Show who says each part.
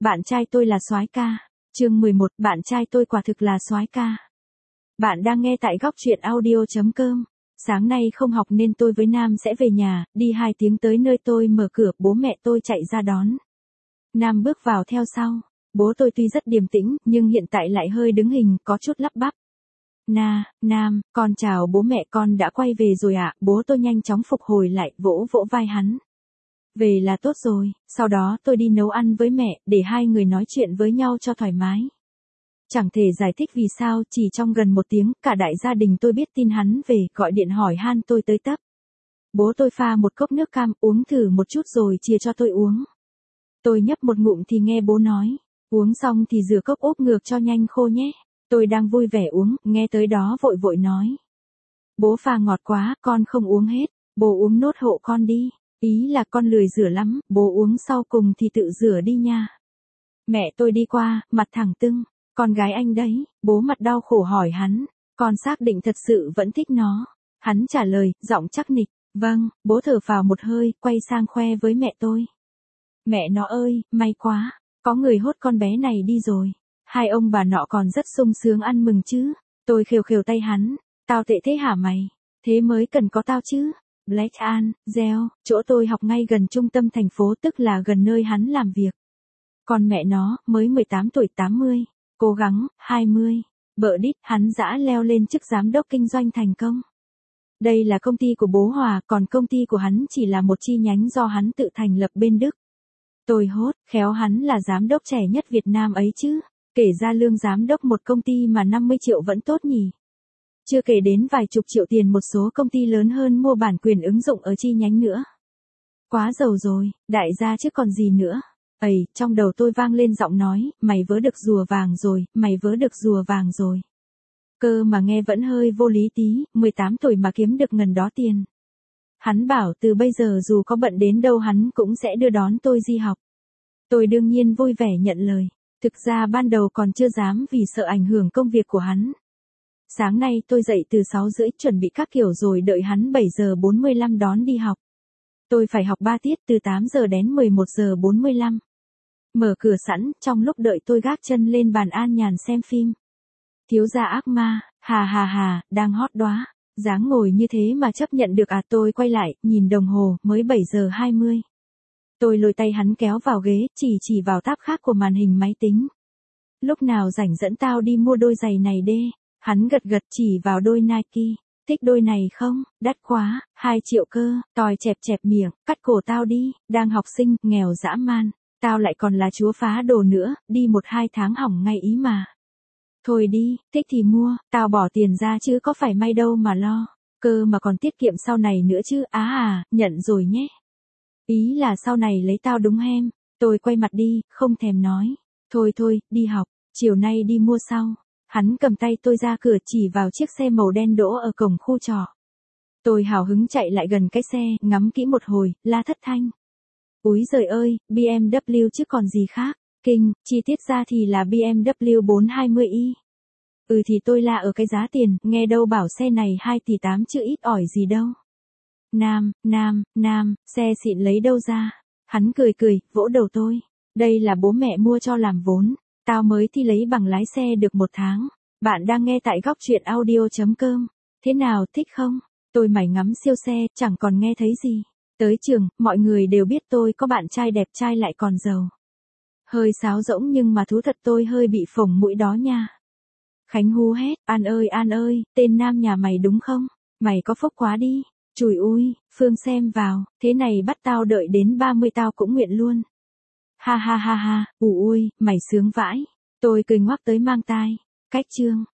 Speaker 1: bạn trai tôi là soái ca. Chương 11, bạn trai tôi quả thực là soái ca. Bạn đang nghe tại góc truyện audio.com. Sáng nay không học nên tôi với Nam sẽ về nhà, đi 2 tiếng tới nơi tôi mở cửa, bố mẹ tôi chạy ra đón. Nam bước vào theo sau. Bố tôi tuy rất điềm tĩnh, nhưng hiện tại lại hơi đứng hình, có chút lắp bắp. Nam, con chào bố mẹ, con đã quay về rồi ạ. Bố tôi nhanh chóng phục hồi lại, vỗ vỗ vai hắn. Về là tốt rồi, sau đó tôi đi nấu ăn với mẹ, để hai người nói chuyện với nhau cho thoải mái. Chẳng thể giải thích vì sao, chỉ trong gần 1 tiếng, cả đại gia đình tôi biết tin hắn về, gọi điện hỏi han tôi tới tấp. Bố tôi pha một cốc nước cam, uống thử một chút rồi chia cho tôi uống. Tôi nhấp một ngụm thì nghe bố nói, uống xong thì rửa cốc úp ngược cho nhanh khô nhé. Tôi đang vui vẻ uống, nghe tới đó vội vội nói. Bố pha ngọt quá, con không uống hết, bố uống nốt hộ con đi. Ý là con lười rửa lắm, bố uống sau cùng thì tự rửa đi nha. Mẹ tôi đi qua, mặt thẳng tưng. Con gái anh đấy, bố mặt đau khổ hỏi hắn. Con xác định thật sự vẫn thích nó. Hắn trả lời, giọng chắc nịch. Vâng, bố thở phào một hơi, quay sang khoe với mẹ tôi. Mẹ nó ơi, may quá, có người hốt con bé này đi rồi. Hai ông bà nọ còn rất sung sướng ăn mừng chứ. Tôi khều khều tay hắn. Tao tệ thế hả mày? Thế mới cần có tao chứ. Black An, Gieo, chỗ tôi học ngay gần trung tâm thành phố, tức là gần nơi hắn làm việc. Còn mẹ nó, mới 18 tuổi 80, cố gắng, 20, bợ đít, hắn dã leo lên chức giám đốc kinh doanh thành công. Đây là công ty của bố Hòa, còn công ty của hắn chỉ là một chi nhánh do hắn tự thành lập bên Đức. Tôi hốt, khéo hắn là giám đốc trẻ nhất Việt Nam ấy chứ, kể ra lương giám đốc một công ty mà 50 triệu vẫn tốt nhỉ. Chưa kể đến vài chục triệu tiền một số công ty lớn hơn mua bản quyền ứng dụng ở chi nhánh nữa. Quá giàu rồi, đại gia chứ còn gì nữa. Trong đầu tôi vang lên giọng nói, mày vớ được rùa vàng rồi, mày vớ được rùa vàng rồi. Cơ mà nghe vẫn hơi vô lý tí, 18 tuổi mà kiếm được ngần đó tiền. Hắn bảo từ bây giờ dù có bận đến đâu hắn cũng sẽ đưa đón tôi đi học. Tôi đương nhiên vui vẻ nhận lời. Thực ra ban đầu còn chưa dám vì sợ ảnh hưởng công việc của hắn. Sáng nay tôi dậy từ 6:30 chuẩn bị các kiểu rồi đợi hắn 7:45 đón đi học. Tôi phải học 3 tiết từ 8 giờ đến 11:45. Mở cửa sẵn, trong lúc đợi tôi gác chân lên bàn an nhàn xem phim. Thiếu gia ác ma, hà, đang hot đóa. Dáng ngồi như thế mà chấp nhận được à? Tôi quay lại, nhìn đồng hồ, mới 7:20. Tôi lôi tay hắn kéo vào ghế, chỉ vào tab khác của màn hình máy tính. Lúc nào rảnh dẫn tao đi mua đôi giày này đê. Hắn gật chỉ vào đôi Nike. Thích đôi này không? Đắt quá, 2 triệu cơ. Tòi chẹp miệng, cắt cổ tao đi. Đang học sinh, nghèo dã man. Tao lại còn là chúa phá đồ nữa, đi 1-2 tháng hỏng ngay ý mà. Thôi đi, thích thì mua, tao bỏ tiền ra chứ có phải may đâu mà lo. Cơ mà còn tiết kiệm sau này nữa chứ. Nhận rồi nhé. Ý là sau này lấy tao đúng hem. Tôi quay mặt đi, không thèm nói. Thôi, đi học, chiều nay đi mua sau. Hắn cầm tay tôi ra cửa chỉ vào chiếc xe màu đen đỗ ở cổng khu trọ. Tôi hào hứng chạy lại gần cái xe, ngắm kỹ một hồi, la thất thanh. Úi giời ơi, BMW chứ còn gì khác. Kinh, chi tiết ra thì là BMW 420i. Thì tôi la ở cái giá tiền, nghe đâu bảo xe này 2,8 tỷ chứ ít ỏi gì đâu. Nam, xe xịn lấy đâu ra. Hắn cười, vỗ đầu tôi. Đây là bố mẹ mua cho làm vốn. Tao mới thi lấy bằng lái xe được 1 tháng. Bạn đang nghe tại góc truyện audio.com. Thế nào, thích không? Tôi mải ngắm siêu xe, chẳng còn nghe thấy gì. Tới trường, mọi người đều biết tôi có bạn trai đẹp trai lại còn giàu. Hơi sáo rỗng nhưng mà thú thật tôi hơi bị phồng mũi đó nha. Khánh hú hét, An ơi, tên Nam nhà mày đúng không? Mày có phúc quá đi. Chùi ui, Phương xem vào, thế này bắt tao đợi đến 30 tao cũng nguyện luôn. Ha, ui, mày sướng vãi. Tôi cười ngoắc tới mang tai. Cách chương.